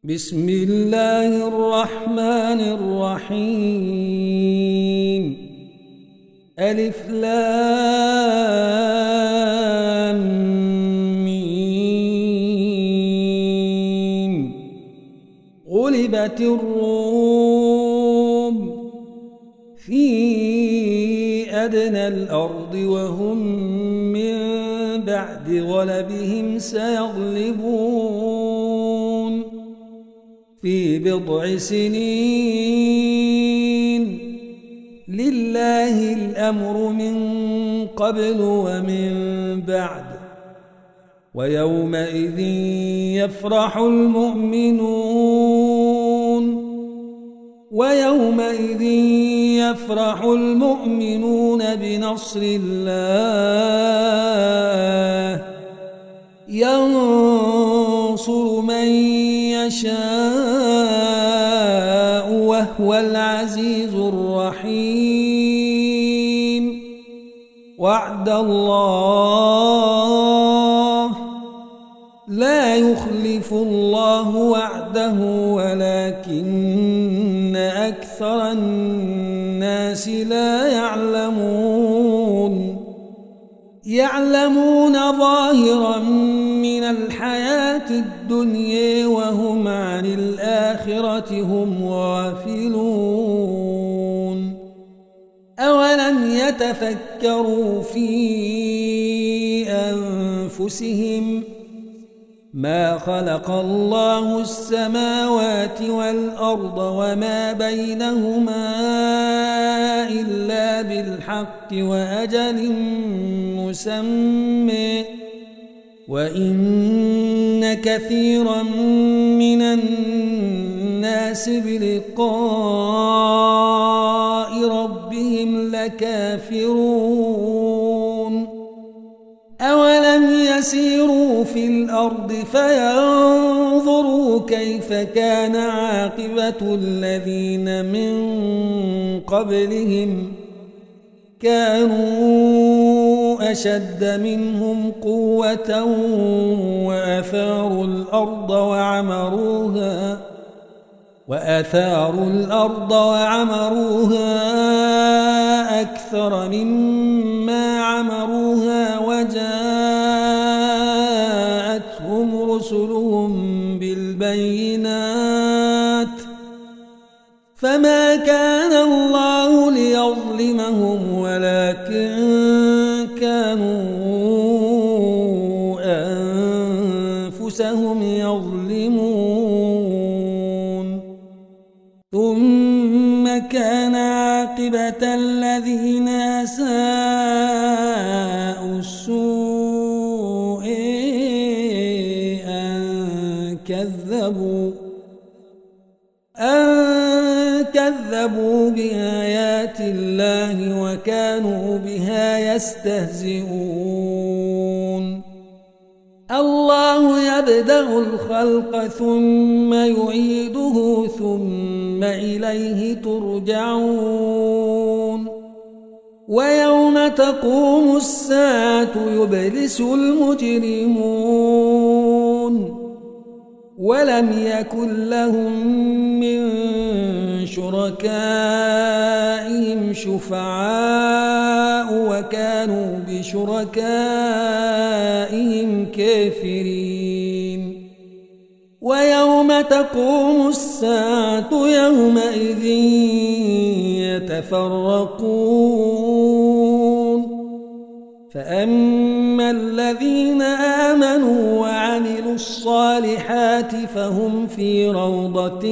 بسم الله الرحمن الرحيم ألف لام ميم غلبت الروم في أدنى الأرض وهم من بعد غلبهم سيغلبون في بضع سنين لله الأمر من قبل ومن بعد ويومئذ يفرح المؤمنون بنصر الله ينصر من يشاء وهو العزيز الرحيم وعد الله لا يخلف الله وعده ولكن أكثر الناس لا يعلمون ظاهرا من الحياة الدنيا وهم عن الآخرة هم غافلون أولم يتفكروا في أنفسهم ما خلق الله السماوات والأرض وما بينهما إلا بالحق وأجل مسمى وإن كثيرا من الناس بلقاء ربهم لكافرون أولم يسيروا في الأرض فينظروا كيف كان عاقبة الذين من قبلهم كانوا أشد منهم قوة وأثاروا الأرض وعمروها أكثر مما عمروها وجاءتهم رسلهم بالبينات فما كان الله ليظلمهم ولكن كانوا أنفسهم يظلمون ثم كان عاقبة الذين أساءوا السوء أن كذبوا بآيات الله وكانوا بها يستهزئون الله يبدأ الخلق ثم يعيده ثم إليه ترجعون ويوم تقوم الساعة يبلس المجرمون ولم يكن لهم من شركائهم شفعاء وكانوا بشركائهم كافرين ويوم تقوم الساعة يومئذ يتفرقون فأما الذين آمنوا وعملوا الصالحات فهم في روضة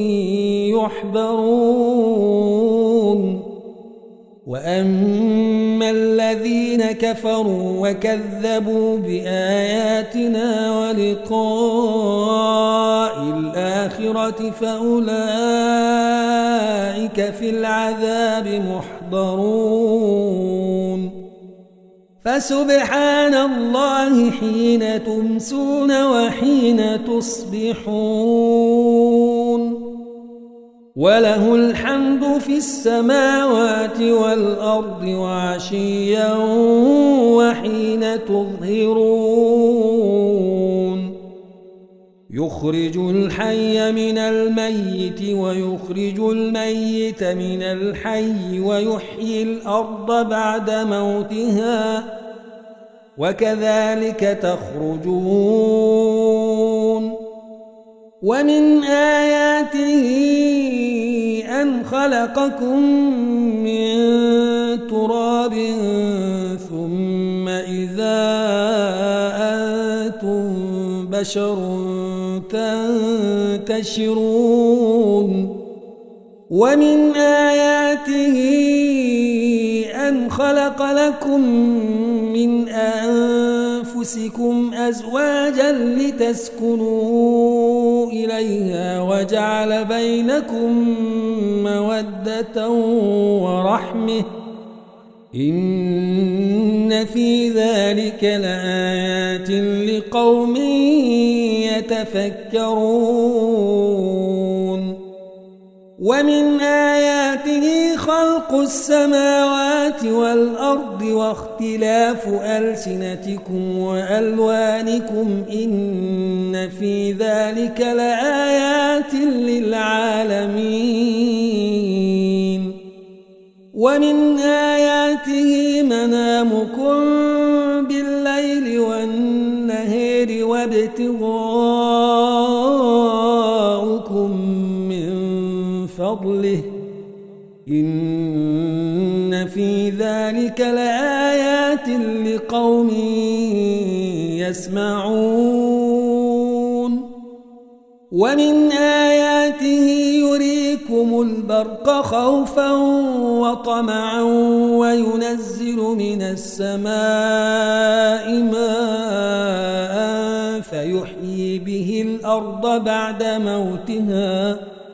يحبرون وأما الذين كفروا وكذبوا بآياتنا ولقاء الآخرة فأولئك في العذاب محضرون فسبحان الله حين تمسون وحين تصبحون وله الحمد في السماوات والأرض وعشيا وحين تظهرون يخرج الحي من الميت ويخرج الميت من الحي ويحيي الأرض بعد موتها وكذلك تخرجون ومن آياته أن خلقكم من تراب ثم إذا أنتم بشر تنتشرون ومن آياته أن خلق لكم من أنفسكم أزواجا لتسكنوا إليها وجعل بينكم مودة ورحمة إن في ذلك لآيات لقوم يتفكرون ومن آياته خلق السماوات والأرض واختلاف ألسنتكم وألوانكم إن في ذلك لآيات للعالمين ومن آياته منامكم بالليل والنهار وابتغاؤكم من فضله إن في ذلك لآيات لقوم يسمعون ومن آياته يريكم البرق خوفا وطمعا وينزل من السماء ماء فيحيي به الأرض بعد موتها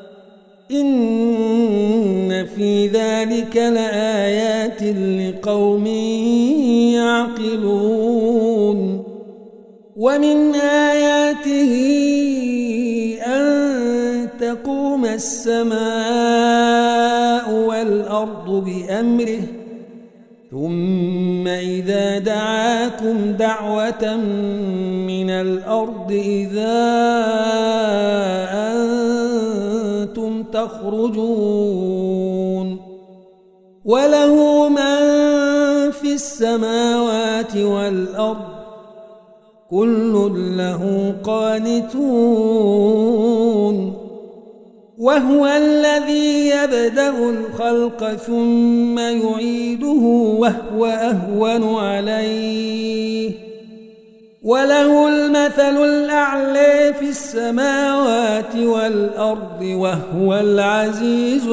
إن في ذلك لآيات لقوم يعقلون ومن آياته أن تقوم السماء والأرض بأمره ثم إذا دعاكم دعوة من الأرض إذا أنتم تخرجون وله من في السماوات والأرض كل له قانتون وهو الذي يبدأ الخلق ثم يعيده وهو أهون عليه وله المثل الأعلى في السماوات والأرض وهو العزيز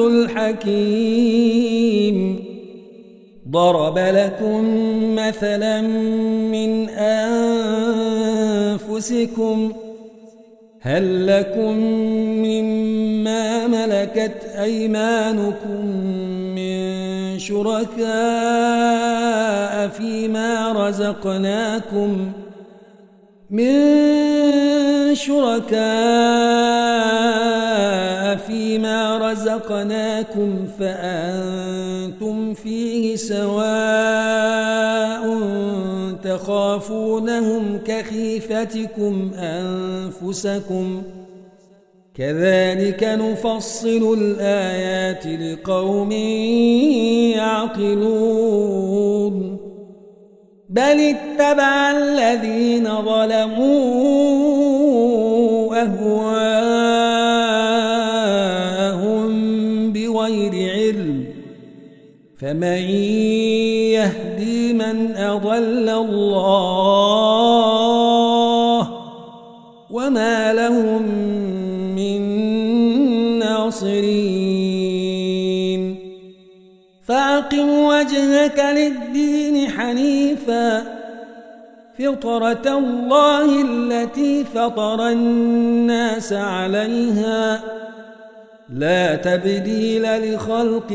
الحكيم ضرب لكم مثلا من أنفسكم هل لكم مما ملكت أيمانكم من شركاء فيما رزقناكم فأنتم فيه سواء تخافونهم كخيفتكم أنفسكم كذلك نفصل الآيات لقوم يعقلون بل اتبع الذين ظلموا أهواءهم بغير علم فمن يهدي من أضل الله وما لهم من ناصرين فأقم وجهك للدين حنيفا فطرة الله التي فطر الناس عليها لا تبديل لخلق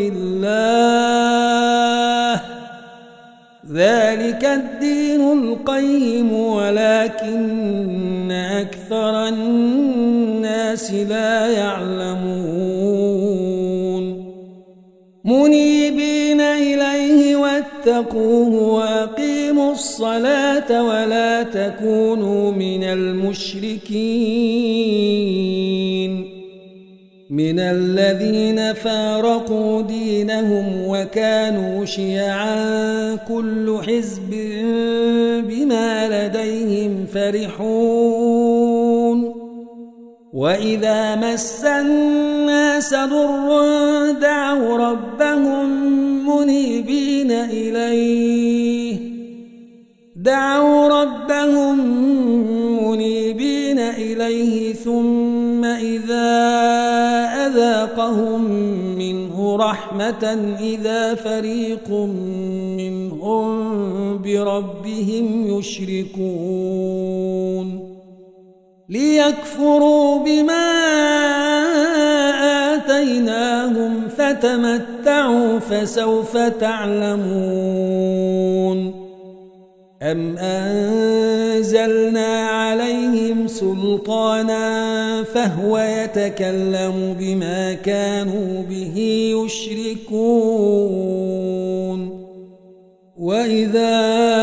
الله ذلك الدين القيم ولكن أكثر الناس لا يعلمون منيبين إليه واتقوه وأقيموا الصلاة ولا تكونوا من المشركين من الذين فارقوا دينهم وكانوا شيعا كل حزب بما لديهم فرحون وإذا مس الناس ضر دعوا ربهم منيبين إليه ثم إذا أذاقهم منه رحمة إذا فريق منهم بربهم يشركون ليكفروا بما آتيناهم فتمتعوا فسوف تعلمون أم أنزلنا عليهم سلطانا فهو يتكلم بما كانوا به يشركون وإذا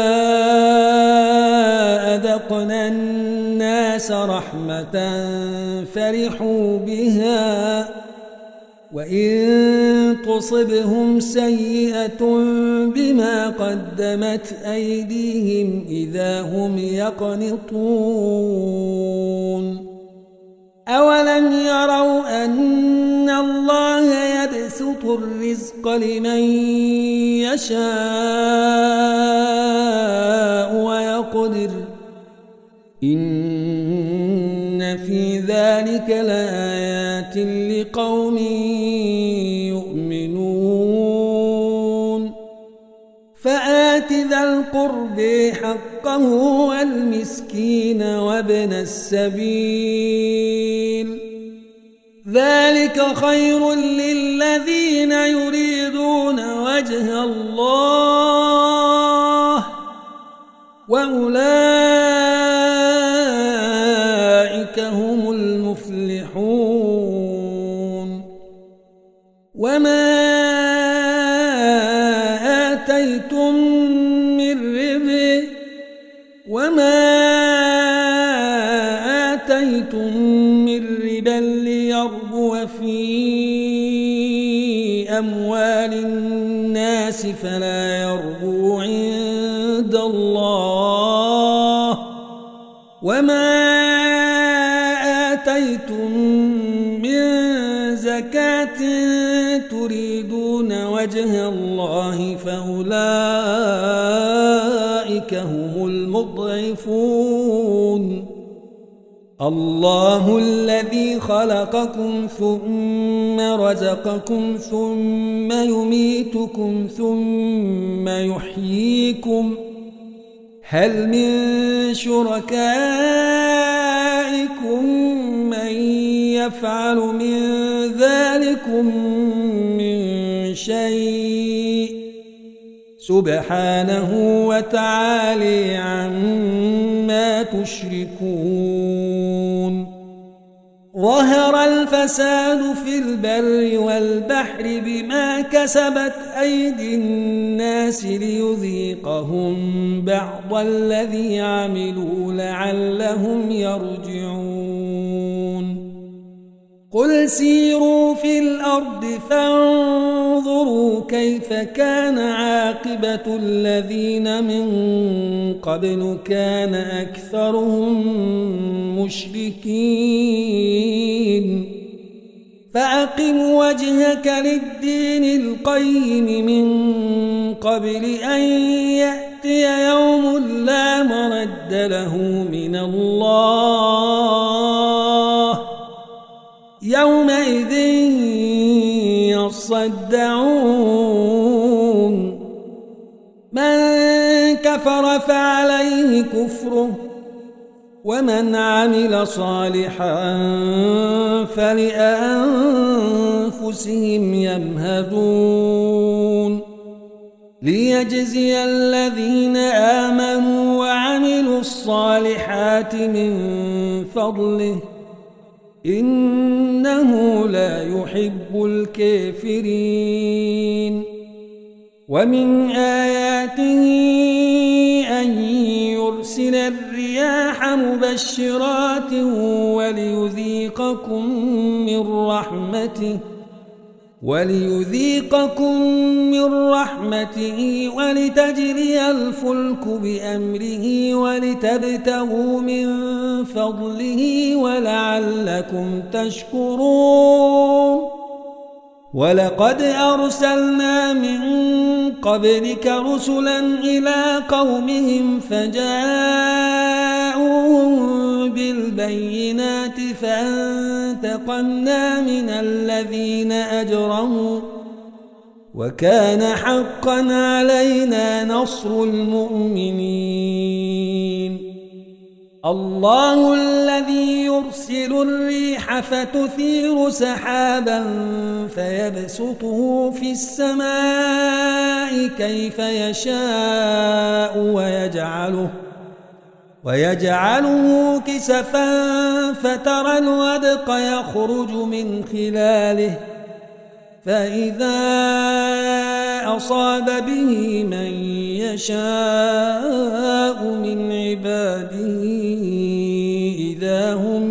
أذقنا الناس رحمة فرحوا بها وإن تصبهم سيئة بما قدمت أيديهم إذا هم يقنطون أولم يروا أن الله يبسط الرزق لمن يشاء ويقدر إن في ذلك لآيات لقوم يؤمنون فآت ذا القرب حقه والمسكين وابن السبيل ذلك خير للذين يريدون وجه الله وأولئك هم المفلحون وما آتيتم من ربا ليربو في أموال الناس فلا يربو عند الله وما آتيتم من زكاة تريدون وجه الله فأولئك هم المضعفون الله الذي خلقكم ثم رزقكم ثم يميتكم ثم يحييكم هل من شركائكم من يفعل من ذلكم من شيء سبحانه وتعالى عما تشركون ظهر الفساد في البر والبحر بما كسبت أيدي الناس ليذيقهم بعض الذي عملوا لعلهم يرجعون قل سيروا في الأرض فانظروا كيف كان عاقبة الذين من قبل كان أكثرهم مشركين فأقم وجهك للدين القيم من قبل أن يأتي يوم لا مرد له من الله يومئذ يصدعون من كفر فعليه كفره ومن عمل صالحا فلأنفسهم يمهدون ليجزي الذين آمنوا وعملوا الصالحات من فضله إنه لا يحب الكافرين ومن آياته أن ليرسل الرياح مبشرات وليذيقكم من رحمته ولتجري الفلك بأمره ولتبتغوا من فضله ولعلكم تشكرون ولقد أرسلنا من قبلك رسلا إلى قومهم فجاءوهم بالبينات فانتقمنا من الذين أجرموا وكان حقا علينا نصر المؤمنين الله الذي يرسل الريح فتثير سحابا فيبسطه في السماء كيف يشاء ويجعله كسفا فترى الودق يخرج من خلاله فإذا أصاب به من يشاء من عباده إذا هم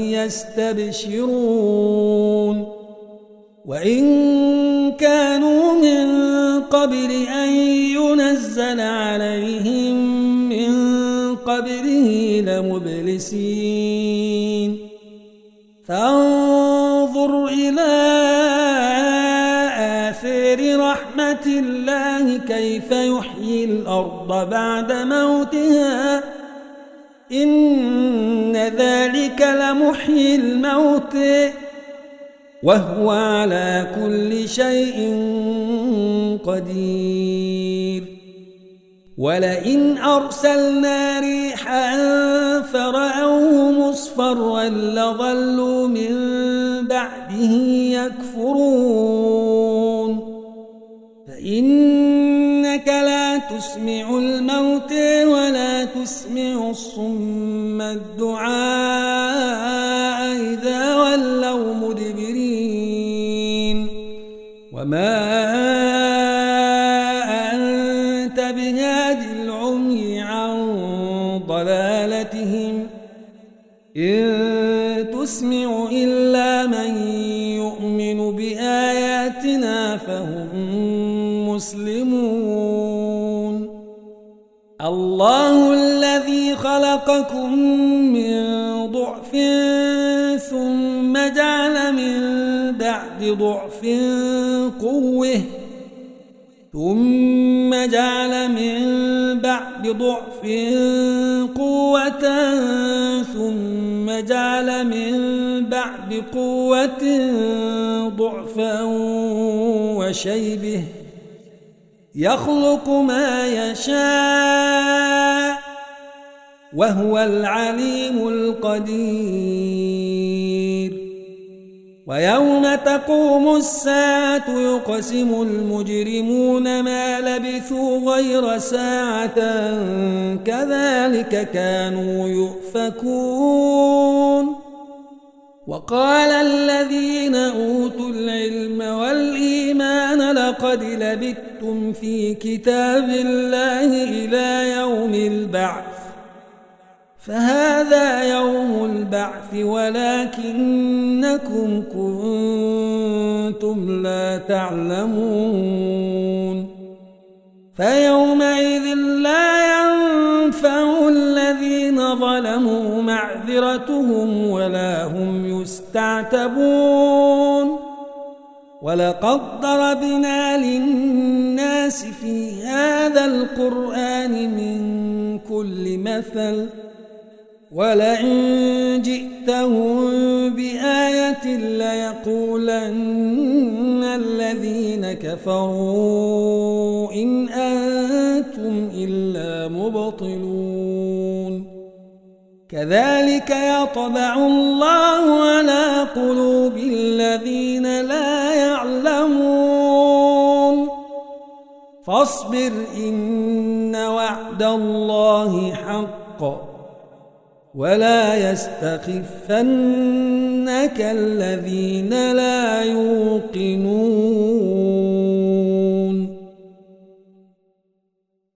يستبشرون وإن كانوا من قبل أن ينزل عليهم من قبله لمبلسين فانظر إلى آثار رحمة الله كيف يحيي الأرض بعد موتها إن ذلك لمحيي الموت وهو على كل شيء قدير ولئن أرسلنا ريحا فرأوه مصفرا لظلوا من بعده يكفرون فإنك لا تسمع الموت ولا تسمع الصم الدعاء إذا ولوا مدبرين وما أنت بهاد العمي عن ضلالتهم إن تسمع إلا من يؤمن بآياتنا فهم مسلمون الله الذي خلقكم من ضعف ثم جعل من بعد ضعف قوة ثم جعل من بعد ضعف قوة ثم جعل من بعد قوة ضعفا وشيبه يخلق ما يشاء وهو العليم القدير ويوم تقوم الساعة يقسم المجرمون ما لبثوا غير ساعة كذلك كانوا يؤفكون وقال الذين أوتوا العلم والإيمان لقد لبثتم في كتاب الله إلى يوم البعث فهذا يوم البعث ولكنكم كنتم لا تعلمون فيومئذ لا ينفع الذين ظلموا معذرتهم ولا هم يستعتبون ولقد ضربنا للناس في هذا القرآن من كل مثل ولئن جئتهم بآية ليقولن الذين كفروا إن أنتم إلا مبطلون كذلك يطبع الله على قلوب الذين لا يعلمون فاصبر إن وعد الله حق ولا يستخفنك الذين لا يوقنون